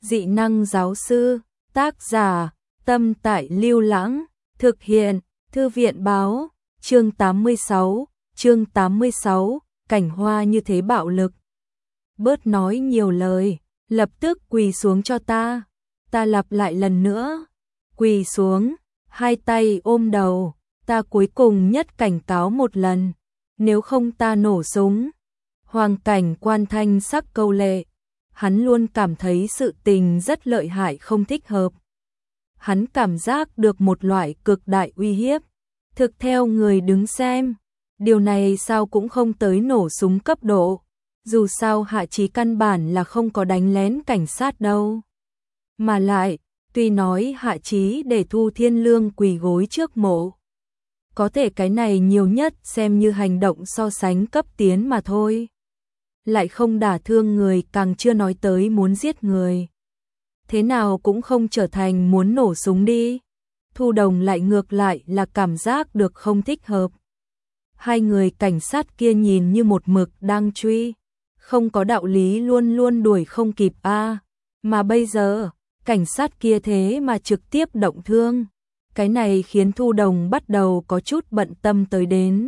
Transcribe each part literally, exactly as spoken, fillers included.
Dị năng giáo sư, tác giả, Tâm Tại Lưu Lãng, thực hiện, Thư viện báo, chương tám mươi sáu, chương tám mươi sáu, cảnh hoa như thế bạo lực. Bớt nói nhiều lời, lập tức quỳ xuống cho ta. Ta lặp lại lần nữa, quỳ xuống, hai tay ôm đầu, ta cuối cùng nhất cảnh cáo một lần, nếu không ta nổ súng. Hoàng Cảnh Quan thanh sắc câu lệ, hắn luôn cảm thấy sự tình rất lợi hại không thích hợp. Hắn cảm giác được một loại cực đại uy hiếp, thực theo người đứng xem, điều này sao cũng không tới nổ súng cấp độ, dù sao Hạ Chí căn bản là không có đánh lén cảnh sát đâu. Mà lại, tuy nói Hạ Chí để Thu Thiên Lương quỳ gối trước mộ, có thể cái này nhiều nhất xem như hành động so sánh cấp tiến mà thôi. Lại không đả thương người, càng chưa nói tới muốn giết người. Thế nào cũng không trở thành muốn nổ súng đi. Thu Đồng lại ngược lại là cảm giác được không thích hợp. Hai người cảnh sát kia nhìn như một mực đang truy, không có đạo lý luôn luôn đuổi không kịp a, à. Mà bây giờ, cảnh sát kia thế mà trực tiếp động thương. Cái này khiến Thu Đồng bắt đầu có chút bận tâm tới đến.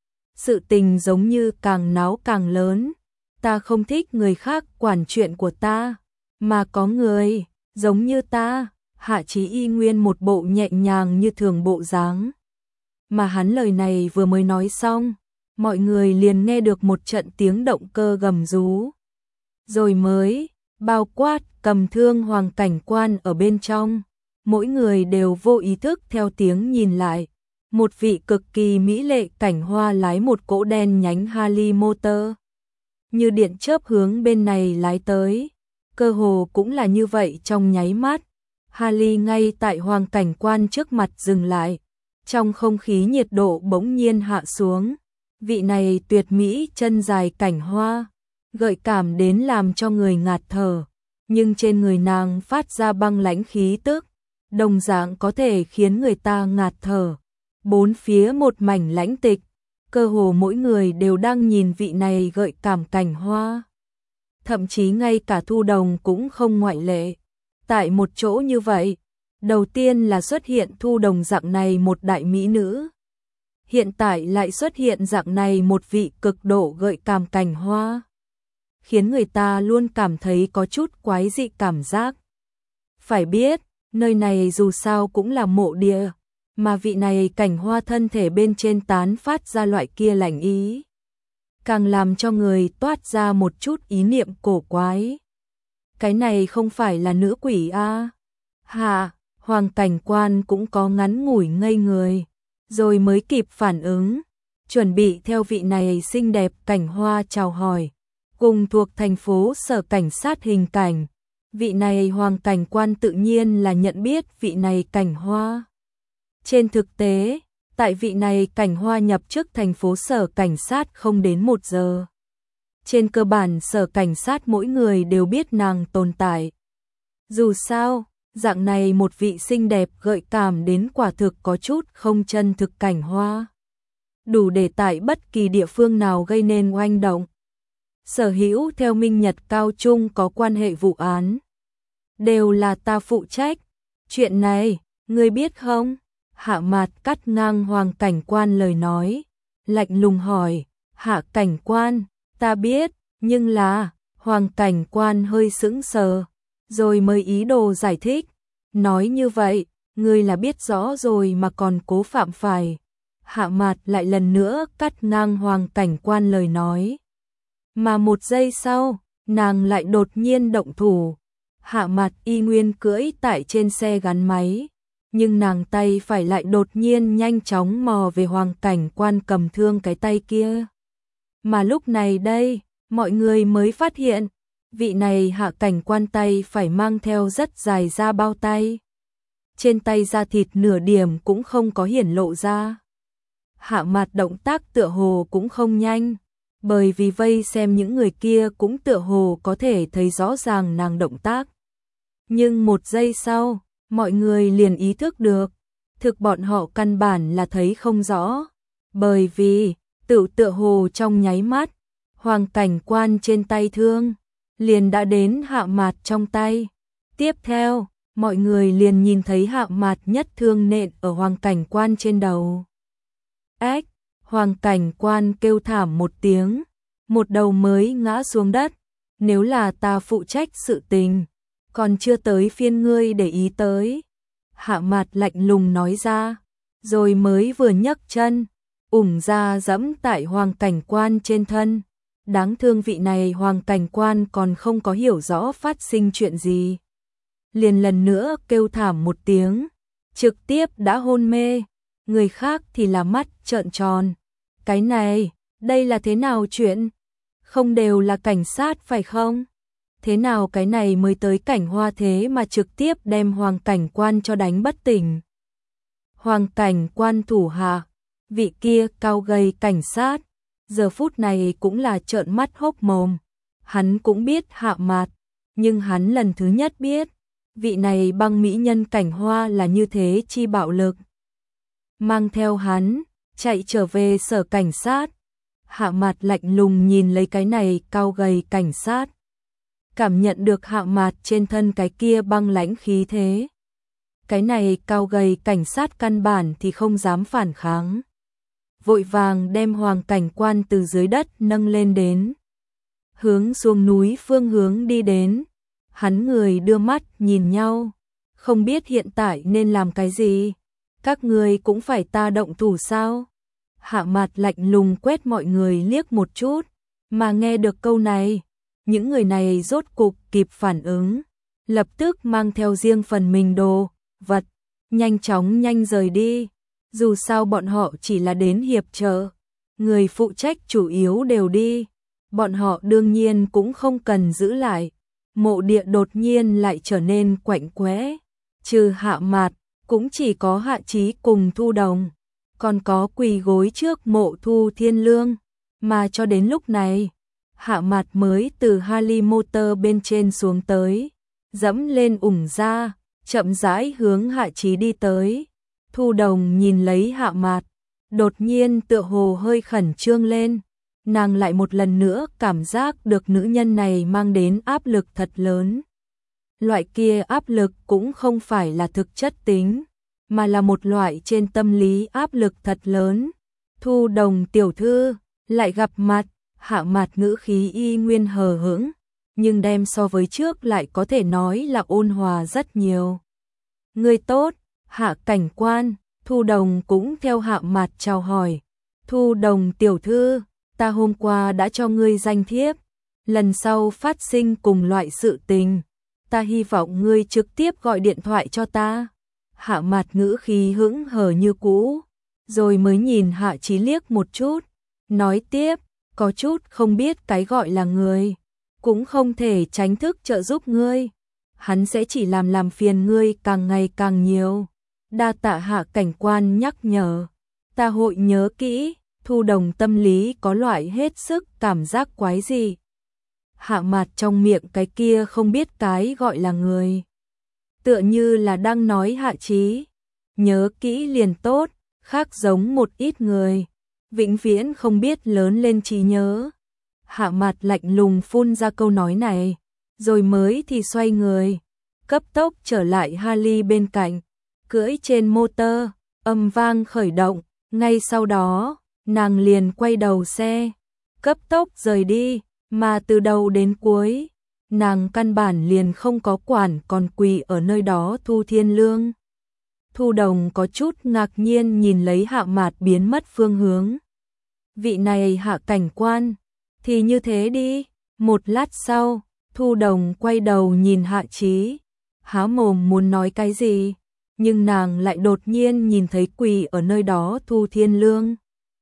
Sự tình giống như càng náo càng lớn. Ta không thích người khác quản chuyện của ta, mà có người, giống như ta. Hạ Chí y nguyên một bộ nhẹ nhàng như thường bộ dáng. Mà hắn lời này vừa mới nói xong, mọi người liền nghe được một trận tiếng động cơ gầm rú. Rồi mới, bao quát, cầm thương Hoàng Cảnh Quan ở bên trong. Mỗi người đều vô ý thức theo tiếng nhìn lại. Một vị cực kỳ mỹ lệ cảnh hoa lái một cỗ đen nhánh Harley motor, như điện chớp hướng bên này lái tới. Cơ hồ cũng là như vậy trong nháy mắt. Harley ngay tại Hoàng Cảnh Quan trước mặt dừng lại. Trong không khí nhiệt độ bỗng nhiên hạ xuống. Vị này tuyệt mỹ chân dài cảnh hoa, gợi cảm đến làm cho người ngạt thở. Nhưng trên người nàng phát ra băng lãnh khí tức, đồng dạng có thể khiến người ta ngạt thở. Bốn phía một mảnh lãnh tịch, cơ hồ mỗi người đều đang nhìn vị này gợi cảm cảnh hoa. Thậm chí ngay cả Thu Đồng cũng không ngoại lệ. Tại một chỗ như vậy, đầu tiên là xuất hiện Thu Đồng dạng này một đại mỹ nữ. Hiện tại lại xuất hiện dạng này một vị cực độ gợi cảm cảnh hoa, khiến người ta luôn cảm thấy có chút quái dị cảm giác. Phải biết, nơi này dù sao cũng là mộ địa, mà vị này cảnh hoa thân thể bên trên tán phát ra loại kia lạnh ý, càng làm cho người toát ra một chút ý niệm cổ quái. Cái này không phải là nữ quỷ a? À? Hạ, Hoàng Cảnh Quan cũng có ngắn ngủi ngây người, rồi mới kịp phản ứng, chuẩn bị theo vị này xinh đẹp cảnh hoa chào hỏi. Cùng thuộc thành phố sở cảnh sát hình cảnh, vị này Hoàng Cảnh Quan tự nhiên là nhận biết vị này cảnh hoa. Trên thực tế, tại vị này cảnh hoa nhập chức thành phố sở cảnh sát không đến một giờ. Trên cơ bản sở cảnh sát mỗi người đều biết nàng tồn tại. Dù sao, dạng này một vị xinh đẹp gợi cảm đến quả thực có chút không chân thực cảnh hoa, đủ để tại bất kỳ địa phương nào gây nên oanh động. Sở hữu theo Minh Nhật Cao Trung có quan hệ vụ án, đều là ta phụ trách. Chuyện này, ngươi biết không? Hạ Mạt cắt ngang Hoàng Cảnh Quan lời nói, lạnh lùng hỏi. Hạ Cảnh Quan, ta biết, nhưng là... Hoàng Cảnh Quan hơi sững sờ, rồi mới ý đồ giải thích. Nói như vậy, ngươi là biết rõ rồi mà còn cố phạm phải. Hạ Mạt lại lần nữa cắt ngang Hoàng Cảnh Quan lời nói. Mà một giây sau, nàng lại đột nhiên động thủ. Hạ Mạt y nguyên cưỡi tại trên xe gắn máy, nhưng nàng tay phải lại đột nhiên nhanh chóng mò về Hoàng Cảnh Quan cầm thương cái tay kia. Mà lúc này đây, mọi người mới phát hiện, vị này Hạ Cảnh Quan tay phải mang theo rất dài da bao tay. Trên tay da thịt nửa điểm cũng không có hiển lộ ra. Hạ Mạt động tác tựa hồ cũng không nhanh, bởi vì vây xem những người kia cũng tựa hồ có thể thấy rõ ràng nàng động tác. Nhưng một giây sau, mọi người liền ý thức được, thực bọn họ căn bản là thấy không rõ, bởi vì tự tựa hồ trong nháy mắt, Hoàng Cảnh Quan trên tay thương liền đã đến Hạ Mạt trong tay. Tiếp theo, mọi người liền nhìn thấy Hạ Mạt nhất thương nện ở Hoàng Cảnh Quan trên đầu. Ách, Hoàng Cảnh Quan kêu thảm một tiếng, một đầu mới ngã xuống đất. Nếu là ta phụ trách sự tình, còn chưa tới phiên ngươi để ý tới. Hạ Mạt lạnh lùng nói ra, rồi mới vừa nhấc chân, ủng ra dẫm tại Hoàng Cảnh Quan trên thân. Đáng thương vị này Hoàng Cảnh Quan còn không có hiểu rõ phát sinh chuyện gì. Liền lần nữa kêu thảm một tiếng, trực tiếp đã hôn mê, người khác thì là mắt trợn tròn. Cái này, đây là thế nào chuyện? Không đều là cảnh sát phải không? Thế nào cái này mới tới Cảnh Hoa thế mà trực tiếp đem Hoàng Cảnh Quan cho đánh bất tỉnh? Hoàng Cảnh Quan thủ hạ, vị kia cao gầy cảnh sát, giờ phút này cũng là trợn mắt hốc mồm. Hắn cũng biết Hạ Mạt, nhưng hắn lần thứ nhất biết, vị này băng mỹ nhân Cảnh Hoa là như thế chi bạo lực. Mang theo hắn, chạy trở về sở cảnh sát. Hạ Mạt lạnh lùng nhìn lấy cái này cao gầy cảnh sát. Cảm nhận được Hạ Mạt trên thân cái kia băng lãnh khí thế. Cái này cao gầy cảnh sát căn bản thì không dám phản kháng. Vội vàng đem Hoàng Cảnh Quan từ dưới đất nâng lên đến. Hướng xuống núi phương hướng đi đến. Hắn người đưa mắt nhìn nhau. Không biết hiện tại nên làm cái gì. Các người cũng phải ta động thủ sao? Hạ Mạt lạnh lùng quét mọi người liếc một chút. Mà nghe được câu này, những người này rốt cục kịp phản ứng. Lập tức mang theo riêng phần mình đồ, vật, nhanh chóng nhanh rời đi. Dù sao bọn họ chỉ là đến hiệp trợ, người phụ trách chủ yếu đều đi, bọn họ đương nhiên cũng không cần giữ lại. Mộ địa đột nhiên lại trở nên quạnh quẽ, trừ Hạ Mạt, cũng chỉ có Hạ Chí cùng Thu Đồng, còn có quỳ gối trước mộ Thu Thiên Lương, mà cho đến lúc này, Hạ Mạt mới từ Harley Motor bên trên xuống tới, dẫm lên ủng ra, chậm rãi hướng Hạ Chí đi tới. Thu Đồng nhìn lấy Hạ Mạt, đột nhiên tựa hồ hơi khẩn trương lên, nàng lại một lần nữa cảm giác được nữ nhân này mang đến áp lực thật lớn. Loại kia áp lực cũng không phải là thực chất tính, mà là một loại trên tâm lý áp lực thật lớn. Thu Đồng tiểu thư, lại gặp mặt, Hạ Mạt ngữ khí y nguyên hờ hững, nhưng đem so với trước lại có thể nói là ôn hòa rất nhiều. Người tốt, Hạ Cảnh Quan. Thu Đồng cũng theo Hạ Mạt chào hỏi. Thu Đồng tiểu thư, ta hôm qua đã cho ngươi danh thiếp, lần sau phát sinh cùng loại sự tình, ta hy vọng ngươi trực tiếp gọi điện thoại cho ta. Hạ Mạt ngữ khí hững hờ như cũ, rồi mới nhìn Hạ Chí liếc một chút, nói tiếp, có chút không biết cái gọi là người, cũng không thể tránh thức trợ giúp ngươi, hắn sẽ chỉ làm làm phiền ngươi càng ngày càng nhiều. Đa tạ Hạ Cảnh Quan nhắc nhở, ta hội nhớ kỹ. Thu Đồng tâm lý có loại hết sức cảm giác quái gì. Hạ Mạt trong miệng cái kia không biết cái gọi là người, tựa như là đang nói Hạ Chí, nhớ kỹ liền tốt, khác giống một ít người, vĩnh viễn không biết lớn lên trí nhớ. Hạ Mạt lạnh lùng phun ra câu nói này, rồi mới thì xoay người, cấp tốc trở lại Harley bên cạnh, cưỡi trên motor, âm vang khởi động, ngay sau đó, nàng liền quay đầu xe, cấp tốc rời đi, mà từ đầu đến cuối, nàng căn bản liền không có quản còn quỳ ở nơi đó Thu Thiên Lương. Thu Đồng có chút ngạc nhiên nhìn lấy Hạ Mạt biến mất phương hướng. Vị này Hạ Cảnh Quan, thì như thế đi. Một lát sau, Thu Đồng quay đầu nhìn Hạ Chí, há mồm muốn nói cái gì, nhưng nàng lại đột nhiên nhìn thấy quỳ ở nơi đó Thu Thiên Lương.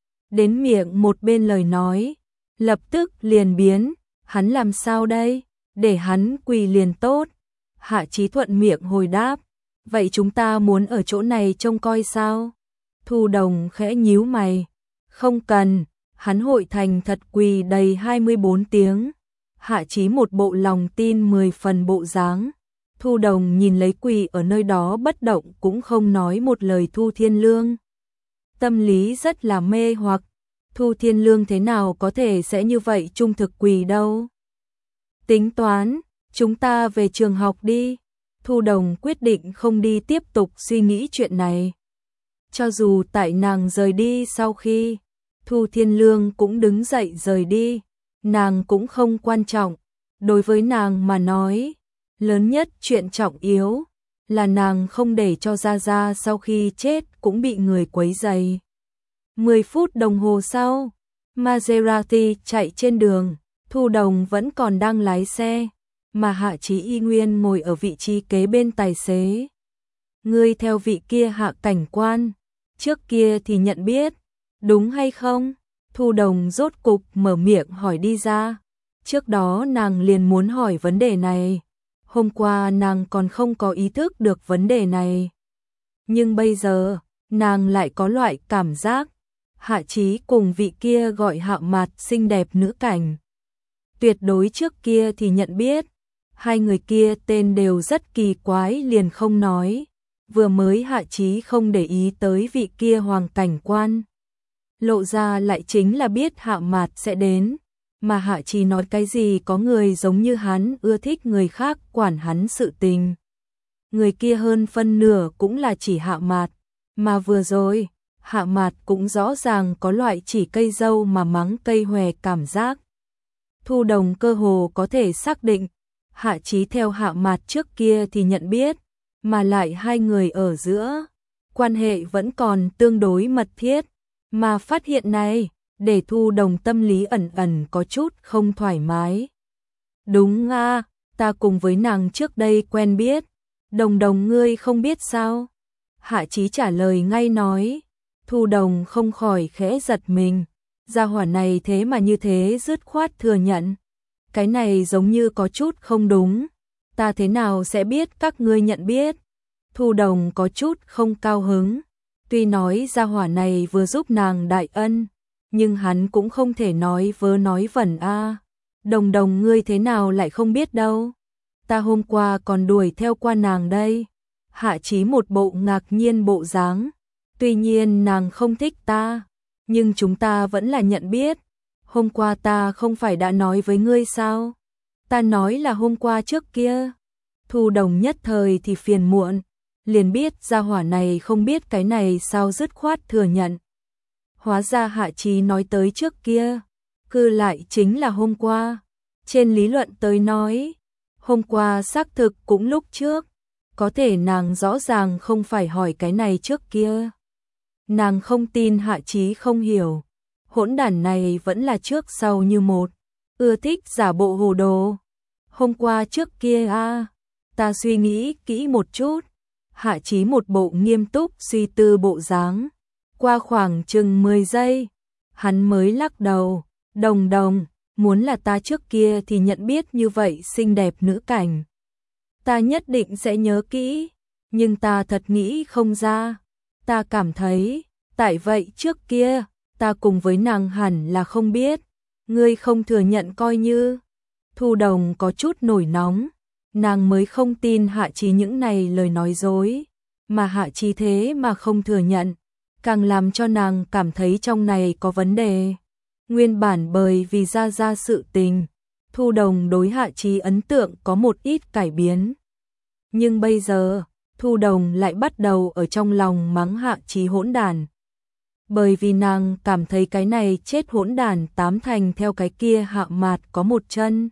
Đến miệng một bên lời nói, lập tức liền biến, hắn làm sao đây, để hắn quỳ liền tốt. Hạ Chí thuận miệng hồi đáp, vậy chúng ta muốn ở chỗ này trông coi sao? Thu Đồng khẽ nhíu mày, không cần, hắn hội thành thật quỳ đầy hai mươi bốn tiếng. Hạ Chí một bộ lòng tin mười phần bộ dáng. Thu Đồng nhìn lấy quỳ ở nơi đó bất động cũng không nói một lời Thu Thiên Lương. Tâm lý rất là mê hoặc, Thu Thiên Lương thế nào có thể sẽ như vậy trung thực quỳ đâu. Tính toán, chúng ta về trường học đi. Thu Đồng quyết định không đi tiếp tục suy nghĩ chuyện này. Cho dù tại nàng rời đi sau khi Thu Thiên Lương cũng đứng dậy rời đi, nàng cũng không quan trọng. Đối với nàng mà nói, lớn nhất chuyện trọng yếu là nàng không để cho Gia Gia sau khi chết cũng bị người quấy rầy. mười phút đồng hồ sau, Maserati chạy trên đường, Thu Đồng vẫn còn đang lái xe, mà Hạ Chí Y Nguyên ngồi ở vị trí kế bên tài xế. Ngươi theo vị kia Hạ cảnh quan, trước kia thì nhận biết, đúng hay không? Thu Đồng rốt cục mở miệng hỏi đi ra. Trước đó nàng liền muốn hỏi vấn đề này. Hôm qua nàng còn không có ý thức được vấn đề này. Nhưng bây giờ, nàng lại có loại cảm giác. Hạ Chí cùng vị kia gọi Hạ Mạt xinh đẹp nữ cảnh. Tuyệt đối trước kia thì nhận biết. Hai người kia tên đều rất kỳ quái liền không nói. Vừa mới Hạ Chí không để ý tới vị kia hoàng cảnh quan. Lộ ra lại chính là biết Hạ Mạt sẽ đến. Mà Hạ Chí nói cái gì có người giống như hắn ưa thích người khác quản hắn sự tình. Người kia hơn phân nửa cũng là chỉ Hạ Mạt. Mà vừa rồi, Hạ Mạt cũng rõ ràng có loại chỉ cây dâu mà mắng cây hòe cảm giác. Thu Đồng cơ hồ có thể xác định, Hạ Chí theo Hạ Mạt trước kia thì nhận biết, mà lại hai người ở giữa, quan hệ vẫn còn tương đối mật thiết, mà phát hiện này, để Thu Đồng tâm lý ẩn ẩn có chút không thoải mái. Đúng à, ta cùng với nàng trước đây quen biết, Đồng Đồng ngươi không biết sao? Hạ Chí trả lời ngay nói, Thu Đồng không khỏi khẽ giật mình, gia hỏa này thế mà như thế dứt khoát thừa nhận. Cái này giống như có chút không đúng, ta thế nào sẽ biết các ngươi nhận biết? Thu Đồng có chút không cao hứng, tuy nói gia hỏa này vừa giúp nàng đại ân, nhưng hắn cũng không thể nói vớ nói vẩn a. À. Đồng Đồng ngươi thế nào lại không biết đâu? Ta hôm qua còn đuổi theo qua nàng đây. Hạ Chí một bộ ngạc nhiên bộ dáng. Tuy nhiên nàng không thích ta, nhưng chúng ta vẫn là nhận biết. Hôm qua ta không phải đã nói với ngươi sao? Ta nói là hôm qua trước kia. Thu Đồng nhất thời thì phiền muộn, liền biết gia hỏa này không biết cái này sao dứt khoát thừa nhận. Hóa ra Hạ Chí nói tới trước kia, cư lại chính là hôm qua. Trên lý luận tới nói, hôm qua xác thực cũng lúc trước, có thể nàng rõ ràng không phải hỏi cái này trước kia. Nàng không tin Hạ Chí không hiểu, hỗn đản này vẫn là trước sau như một, ưa thích giả bộ hồ đồ. Hôm qua trước kia a, à, ta suy nghĩ kỹ một chút. Hạ Chí một bộ nghiêm túc suy tư bộ dáng. Qua khoảng chừng mười giây, hắn mới lắc đầu, Đồng Đồng, muốn là ta trước kia thì nhận biết như vậy xinh đẹp nữ cảnh. Ta nhất định sẽ nhớ kỹ, nhưng ta thật nghĩ không ra. Ta cảm thấy, tại vậy trước kia, ta cùng với nàng hẳn là không biết. Ngươi không thừa nhận coi như. Thu Đồng có chút nổi nóng, nàng mới không tin Hạ Chí những này lời nói dối, mà Hạ Chí thế mà không thừa nhận, càng làm cho nàng cảm thấy trong này có vấn đề. Nguyên bản bởi vì ra ra sự tình, Thu Đồng đối Hạ Chí ấn tượng có một ít cải biến. Nhưng bây giờ, Thu Đồng lại bắt đầu ở trong lòng mắng Hạ Chí hỗn đản. Bởi vì nàng cảm thấy cái này chết hỗn đản tám thành theo cái kia Hạ Mạt có một chân.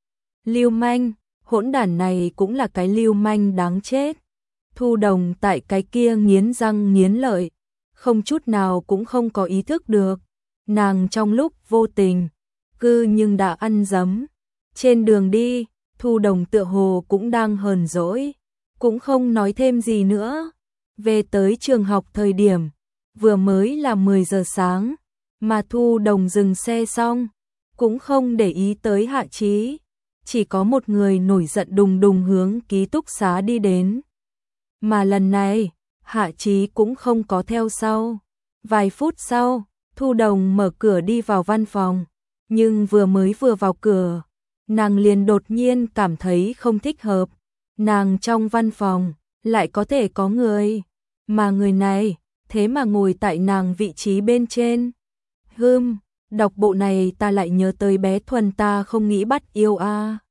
Lưu manh, hỗn đản này cũng là cái lưu manh đáng chết. Thu Đồng tại cái kia nghiến răng nghiến lợi, không chút nào cũng không có ý thức được. Nàng trong lúc vô tình, cư nhưng đã ăn dấm. Trên đường đi, Thu Đồng tựa hồ cũng đang hờn dỗi, cũng không nói thêm gì nữa. Về tới trường học thời điểm, vừa mới là mười giờ sáng, mà Thu Đồng dừng xe xong, cũng không để ý tới Hạ Chí. Chỉ có một người nổi giận đùng đùng hướng ký túc xá đi đến. Mà lần này, Hạ Chí cũng không có theo sau. Vài phút sau, Thu Đồng mở cửa đi vào văn phòng, nhưng vừa mới vừa vào cửa, nàng liền đột nhiên cảm thấy không thích hợp. Nàng trong văn phòng, lại có thể có người, mà người này, thế mà ngồi tại nàng vị trí bên trên. Hừm, đọc bộ này ta lại nhớ tới bé Thuần ta không nghĩ bắt yêu a.